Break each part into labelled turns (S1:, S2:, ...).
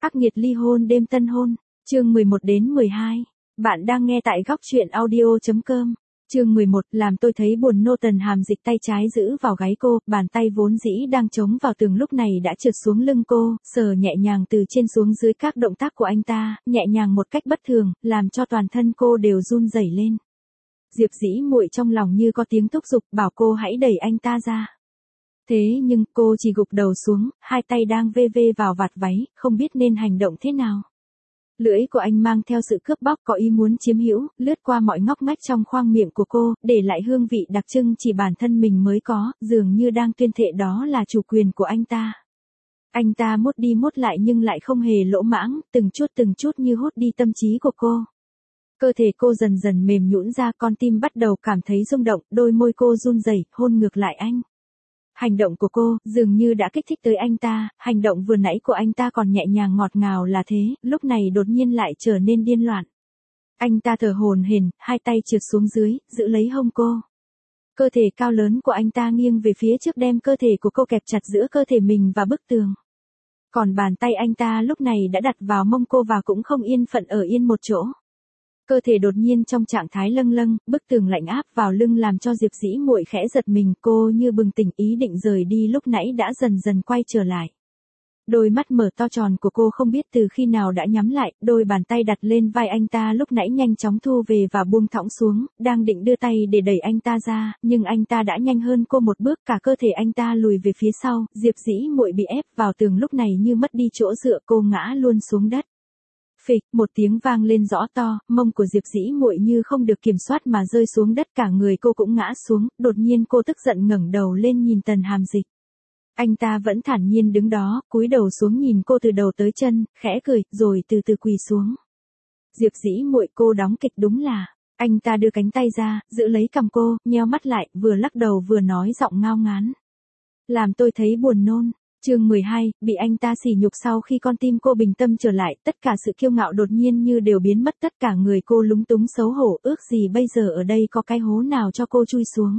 S1: Ác nghiệt ly hôn đêm tân hôn, chương 11 đến 12. Bạn đang nghe tại góc truyện audio.com. Chương 11, làm tôi thấy buồn nô. Tần Hàm Dịch tay trái giữ vào gáy cô, bàn tay vốn dĩ đang chống vào tường lúc này đã trượt xuống lưng cô, sờ nhẹ nhàng từ trên xuống dưới các động tác của anh ta, nhẹ nhàng một cách bất thường, làm cho toàn thân cô đều run rẩy lên. Diệp Dĩ Muội trong lòng như có tiếng thúc giục bảo cô hãy đẩy anh ta ra. Thế nhưng cô chỉ gục đầu xuống, hai tay đang vê vê vào vạt váy, không biết nên hành động thế nào. Lưỡi của anh mang theo sự cướp bóc có ý muốn chiếm hữu, lướt qua mọi ngóc ngách trong khoang miệng của cô, để lại hương vị đặc trưng chỉ bản thân mình mới có, dường như đang tuyên thệ đó là chủ quyền của anh ta. Anh ta mốt đi mốt lại nhưng lại không hề lỗ mãng, từng chút như hút đi tâm trí của cô. Cơ thể cô dần dần mềm nhũn ra, con tim bắt đầu cảm thấy rung động, đôi môi cô run rẩy, hôn ngược lại anh. Hành động của cô, dường như đã kích thích tới anh ta, hành động vừa nãy của anh ta còn nhẹ nhàng ngọt ngào là thế, lúc này đột nhiên lại trở nên điên loạn. Anh ta thở hổn hển, hai tay trượt xuống dưới, giữ lấy hông cô. Cơ thể cao lớn của anh ta nghiêng về phía trước đem cơ thể của cô kẹp chặt giữa cơ thể mình và bức tường. Còn bàn tay anh ta lúc này đã đặt vào mông cô và cũng không yên phận ở yên một chỗ. Cơ thể đột nhiên trong trạng thái lâng lâng, bức tường lạnh áp vào lưng làm cho Diệp Dĩ Muội khẽ giật mình, cô như bừng tỉnh, ý định rời đi lúc nãy đã dần dần quay trở lại. Đôi mắt mở to tròn của cô không biết từ khi nào đã nhắm lại, đôi bàn tay đặt lên vai anh ta lúc nãy nhanh chóng thu về và buông thõng xuống, đang định đưa tay để đẩy anh ta ra, nhưng anh ta đã nhanh hơn cô một bước, cả cơ thể anh ta lùi về phía sau, Diệp Dĩ Muội bị ép vào tường lúc này như mất đi chỗ dựa, cô ngã luôn xuống đất. Phịch, một tiếng vang lên rõ to, mông của Diệp Dĩ Muội như không được kiểm soát mà rơi xuống đất, cả người cô cũng ngã xuống, đột nhiên cô tức giận ngẩng đầu lên nhìn Tần Hàm Dịch. Anh ta vẫn thản nhiên đứng đó, cúi đầu xuống nhìn cô từ đầu tới chân, khẽ cười, rồi từ từ quỳ xuống. Diệp Dĩ Muội, cô đóng kịch đúng là. Anh ta đưa cánh tay ra, giữ lấy cằm cô, nheo mắt lại, vừa lắc đầu vừa nói giọng ngao ngán. Làm tôi thấy buồn nôn. Chương 12, bị anh ta sỉ nhục. Sau khi con tim cô bình tâm trở lại, tất cả sự kiêu ngạo đột nhiên như đều biến mất, tất cả người cô lúng túng xấu hổ, ước gì bây giờ ở đây có cái hố nào cho cô chui xuống.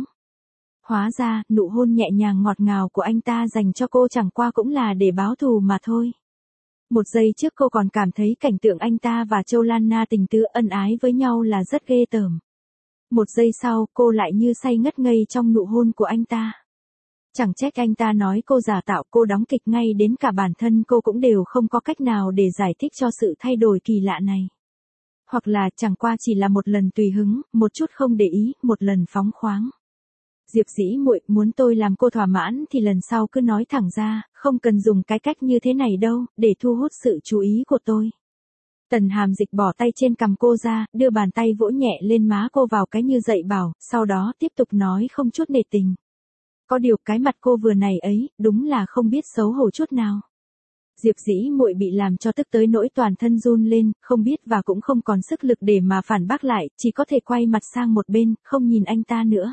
S1: Hóa ra, nụ hôn nhẹ nhàng ngọt ngào của anh ta dành cho cô chẳng qua cũng là để báo thù mà thôi. Một giây trước cô còn cảm thấy cảnh tượng anh ta và Châu Lan Na tình tứ ân ái với nhau là rất ghê tởm. Một giây sau, cô lại như say ngất ngây trong nụ hôn của anh ta. Chẳng trách anh ta nói cô giả tạo, cô đóng kịch, ngay đến cả bản thân cô cũng đều không có cách nào để giải thích cho sự thay đổi kỳ lạ này. Hoặc là chẳng qua chỉ là một lần tùy hứng, một chút không để ý, một lần phóng khoáng. Diệp Dĩ Muội, muốn tôi làm cô thỏa mãn thì lần sau cứ nói thẳng ra, không cần dùng cái cách như thế này đâu, để thu hút sự chú ý của tôi. Tần Hàm Dịch bỏ tay trên cằm cô ra, đưa bàn tay vỗ nhẹ lên má cô vào cái như dạy bảo, sau đó tiếp tục nói không chút nể tình. Có điều cái mặt cô vừa này ấy, đúng là không biết xấu hổ chút nào. Diệp Dĩ Muội bị làm cho tức tới nỗi toàn thân run lên, không biết và cũng không còn sức lực để mà phản bác lại, chỉ có thể quay mặt sang một bên, không nhìn anh ta nữa.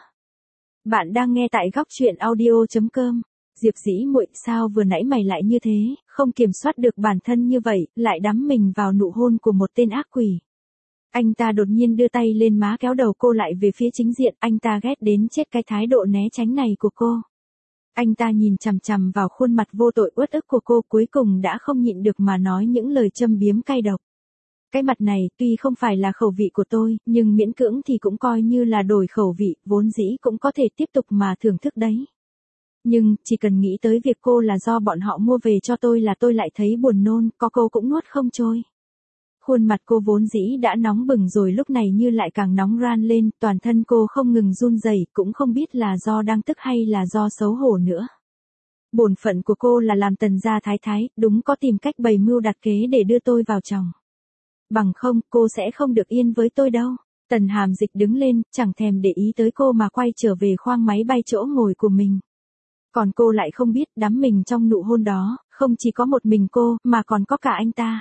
S1: Bạn đang nghe tại góc truyện audio.com. Diệp Dĩ Muội, sao vừa nãy mày lại như thế, không kiểm soát được bản thân như vậy, lại đắm mình vào nụ hôn của một tên ác quỷ. Anh ta đột nhiên đưa tay lên má kéo đầu cô lại về phía chính diện, anh ta ghét đến chết cái thái độ né tránh này của cô. Anh ta nhìn chằm chằm vào khuôn mặt vô tội uất ức của cô, cuối cùng đã không nhịn được mà nói những lời châm biếm cay độc. Cái mặt này tuy không phải là khẩu vị của tôi, nhưng miễn cưỡng thì cũng coi như là đổi khẩu vị, vốn dĩ cũng có thể tiếp tục mà thưởng thức đấy. Nhưng, chỉ cần nghĩ tới việc cô là do bọn họ mua về cho tôi là tôi lại thấy buồn nôn, có cô cũng nuốt không trôi. Khuôn mặt cô vốn dĩ đã nóng bừng rồi lúc này như lại càng nóng ran lên, toàn thân cô không ngừng run rẩy, cũng không biết là do đang tức hay là do xấu hổ nữa. Bổn phận của cô là làm Tần gia thái thái, đúng có tìm cách bày mưu đặt kế để đưa tôi vào chồng. Bằng không, cô sẽ không được yên với tôi đâu. Tần Hàm Dịch đứng lên, chẳng thèm để ý tới cô mà quay trở về khoang máy bay chỗ ngồi của mình. Còn cô lại không biết, đắm mình trong nụ hôn đó, không chỉ có một mình cô, mà còn có cả anh ta.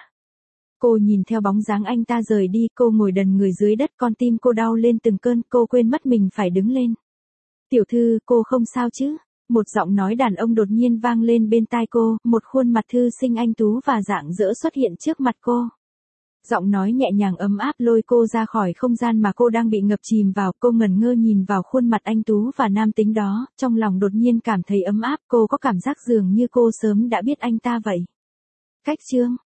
S1: Cô nhìn theo bóng dáng anh ta rời đi, cô ngồi đần người dưới đất, con tim cô đau lên từng cơn, cô quên mất mình phải đứng lên. Tiểu thư, cô không sao chứ? Một giọng nói đàn ông đột nhiên vang lên bên tai cô, một khuôn mặt thư sinh anh tú và rạng rỡ xuất hiện trước mặt cô. Giọng nói nhẹ nhàng ấm áp lôi cô ra khỏi không gian mà cô đang bị ngập chìm vào, cô ngẩn ngơ nhìn vào khuôn mặt anh tú và nam tính đó, trong lòng đột nhiên cảm thấy ấm áp, cô có cảm giác dường như cô sớm đã biết anh ta vậy. Cách chương